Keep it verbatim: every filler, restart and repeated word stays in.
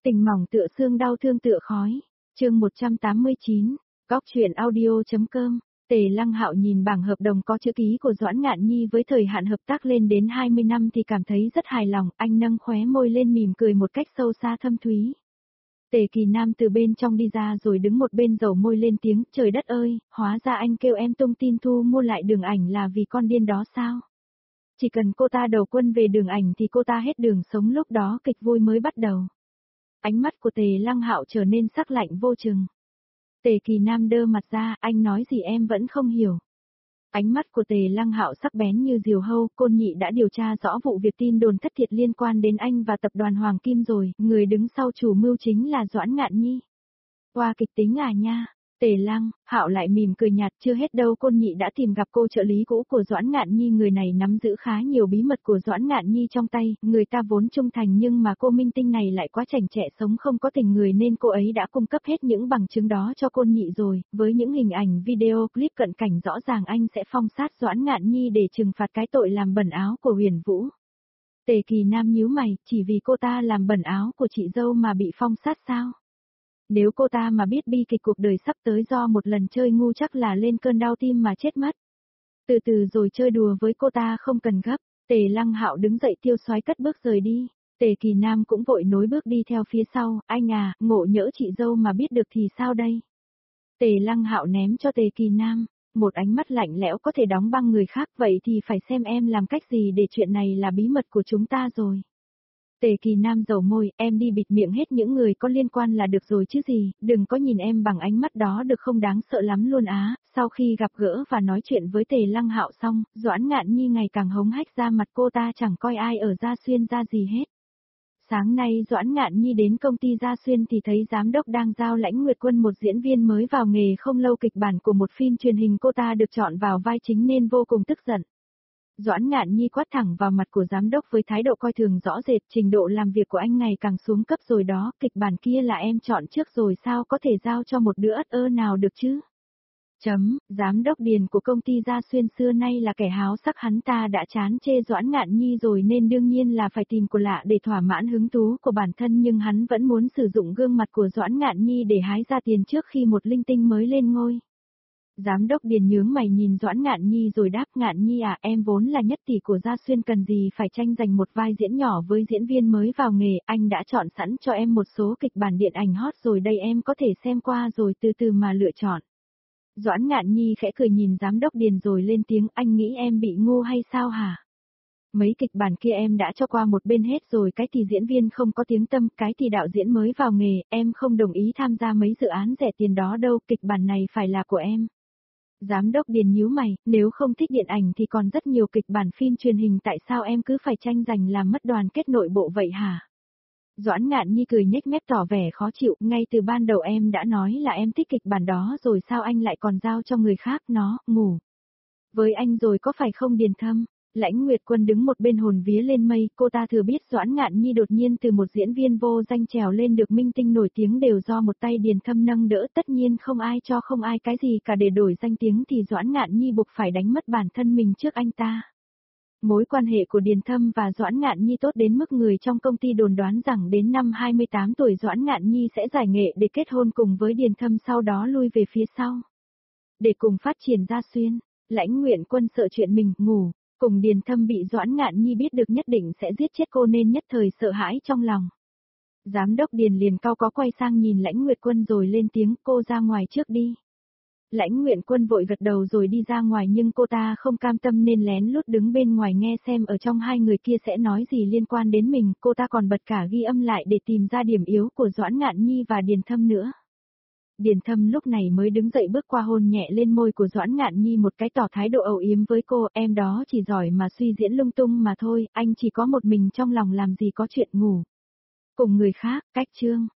Tình mỏng tựa xương đau thương tựa khói. Chương một trăm tám mươi chín, Góc truyện audio.com. Tề Lăng Hạo nhìn bảng hợp đồng có chữ ký của Doãn Ngạn Nhi với thời hạn hợp tác lên đến hai mươi năm thì cảm thấy rất hài lòng, anh nâng khóe môi lên mỉm cười một cách sâu xa thâm thúy. Tề Kỳ Nam từ bên trong đi ra rồi đứng một bên dầu môi lên tiếng, trời đất ơi, hóa ra anh kêu em tung tin thu mua lại Đường Ảnh là vì con điên đó sao? Chỉ cần cô ta đầu quân về Đường Ảnh thì cô ta hết đường sống, lúc đó kịch vui mới bắt đầu. Ánh mắt của Tề Lăng Hạo trở nên sắc lạnh vô chừng. Tề Kỳ Nam đơ mặt ra, anh nói gì em vẫn không hiểu. Ánh mắt của Tề Lăng Hạo sắc bén như diều hâu, Côn Nhị đã điều tra rõ vụ việc tin đồn thất thiệt liên quan đến anh và tập đoàn Hoàng Kim rồi, người đứng sau chủ mưu chính là Doãn Ngạn Nhi. Qua kịch tính à nha. Tề Lăng Hạo lại mỉm cười nhạt, chưa hết đâu, Côn Nhị đã tìm gặp cô trợ lý cũ của Doãn Ngạn Nhi, người này nắm giữ khá nhiều bí mật của Doãn Ngạn Nhi trong tay, người ta vốn trung thành nhưng mà cô minh tinh này lại quá chảnh chẹ sống không có tình người nên cô ấy đã cung cấp hết những bằng chứng đó cho Côn Nhị rồi, với những hình ảnh video clip cận cảnh rõ ràng anh sẽ phong sát Doãn Ngạn Nhi để trừng phạt cái tội làm bẩn áo của Huyền Vũ. Tề Kỳ Nam nhíu mày, chỉ vì cô ta làm bẩn áo của chị dâu mà bị phong sát sao? Nếu cô ta mà biết bi kịch cuộc đời sắp tới do một lần chơi ngu chắc là lên cơn đau tim mà chết mất. Từ từ rồi chơi đùa với cô ta, không cần gấp. Tề Lăng Hạo đứng dậy tiêu xoái cất bước rời đi. Tề Kỳ Nam cũng vội nối bước đi theo phía sau, anh à, ngộ nhỡ chị dâu mà biết được thì sao đây? Tề Lăng Hạo ném cho Tề Kỳ Nam một ánh mắt lạnh lẽo, có thể đóng băng người khác, vậy thì phải xem em làm cách gì để chuyện này là bí mật của chúng ta rồi. Tề Kỳ Nam dầu môi, em đi bịt miệng hết những người có liên quan là được rồi chứ gì, đừng có nhìn em bằng ánh mắt đó được không, đáng sợ lắm luôn á. Sau khi gặp gỡ và nói chuyện với Tề Lăng Hạo xong, Doãn Ngạn Nhi ngày càng hống hách ra mặt, cô ta chẳng coi ai ở Gia Xuyên ra gì hết. Sáng nay Doãn Ngạn Nhi đến công ty Gia Xuyên thì thấy giám đốc đang giao Lãnh Nguyệt Quân, một diễn viên mới vào nghề không lâu, kịch bản của một phim truyền hình cô ta được chọn vào vai chính nên vô cùng tức giận. Doãn Ngạn Nhi quát thẳng vào mặt của giám đốc với thái độ coi thường rõ rệt, trình độ làm việc của anh ngày càng xuống cấp rồi đó, kịch bản kia là em chọn trước rồi sao có thể giao cho một đứa ất ơ nào được chứ? Chấm, giám đốc Điền của công ty Gia Xuyên xưa nay là kẻ háo sắc, hắn ta đã chán chê Doãn Ngạn Nhi rồi nên đương nhiên là phải tìm của lạ để thỏa mãn hứng thú của bản thân, nhưng hắn vẫn muốn sử dụng gương mặt của Doãn Ngạn Nhi để hái ra tiền trước khi một linh tinh mới lên ngôi. Giám đốc Điền nhướng mày nhìn Doãn Ngạn Nhi rồi đáp, Ngạn Nhi à, em vốn là nhất tỷ của Gia Xuyên, cần gì phải tranh giành một vai diễn nhỏ với diễn viên mới vào nghề, anh đã chọn sẵn cho em một số kịch bản điện ảnh hot rồi đây, em có thể xem qua rồi từ từ mà lựa chọn. Doãn Ngạn Nhi khẽ cười nhìn giám đốc Điền rồi lên tiếng, anh nghĩ em bị ngu hay sao hả? Mấy kịch bản kia em đã cho qua một bên hết rồi, cái thì diễn viên không có tiếng tăm, cái thì đạo diễn mới vào nghề, em không đồng ý tham gia mấy dự án rẻ tiền đó đâu, kịch bản này phải là của em. Giám đốc Điền nhíu mày, nếu không thích điện ảnh thì còn rất nhiều kịch bản phim truyền hình, tại sao em cứ phải tranh giành làm mất đoàn kết nội bộ vậy hả? Doãn Ngạn Nhi cười nhếch mép tỏ vẻ khó chịu, ngay từ ban đầu em đã nói là em thích kịch bản đó rồi, sao anh lại còn giao cho người khác nó, ngủ với anh rồi có phải không Điền Thâm? Lãnh Nguyệt Quân đứng một bên hồn vía lên mây, cô ta thừa biết Doãn Ngạn Nhi đột nhiên từ một diễn viên vô danh trèo lên được minh tinh nổi tiếng đều do một tay Điền Thâm nâng đỡ, tất nhiên không ai cho không ai cái gì cả, để đổi danh tiếng thì Doãn Ngạn Nhi buộc phải đánh mất bản thân mình trước anh ta. Mối quan hệ của Điền Thâm và Doãn Ngạn Nhi tốt đến mức người trong công ty đồn đoán rằng đến năm hai mươi tám tuổi Doãn Ngạn Nhi sẽ giải nghệ để kết hôn cùng với Điền Thâm, sau đó lui về phía sau để cùng phát triển Gia Xuyên. Lãnh Nguyệt Quân sợ chuyện mình ngủ cùng Điền Thâm bị Doãn Ngạn Nhi biết được nhất định sẽ giết chết cô nên nhất thời sợ hãi trong lòng. Giám đốc Điền liền cau có quay sang nhìn Lãnh Nguyệt Quân rồi lên tiếng, cô ra ngoài trước đi. Lãnh Nguyệt Quân vội gật đầu rồi đi ra ngoài, nhưng cô ta không cam tâm nên lén lút đứng bên ngoài nghe xem ở trong hai người kia sẽ nói gì liên quan đến mình, cô ta còn bật cả ghi âm lại để tìm ra điểm yếu của Doãn Ngạn Nhi và Điền Thâm nữa. Điền Thâm lúc này mới đứng dậy bước qua hôn nhẹ lên môi của Doãn Ngạn Nhi một cái, tỏ thái độ âu yếm với cô, em đó chỉ giỏi mà suy diễn lung tung mà thôi, anh chỉ có một mình trong lòng làm gì có chuyện ngủ cùng người khác. Cách chương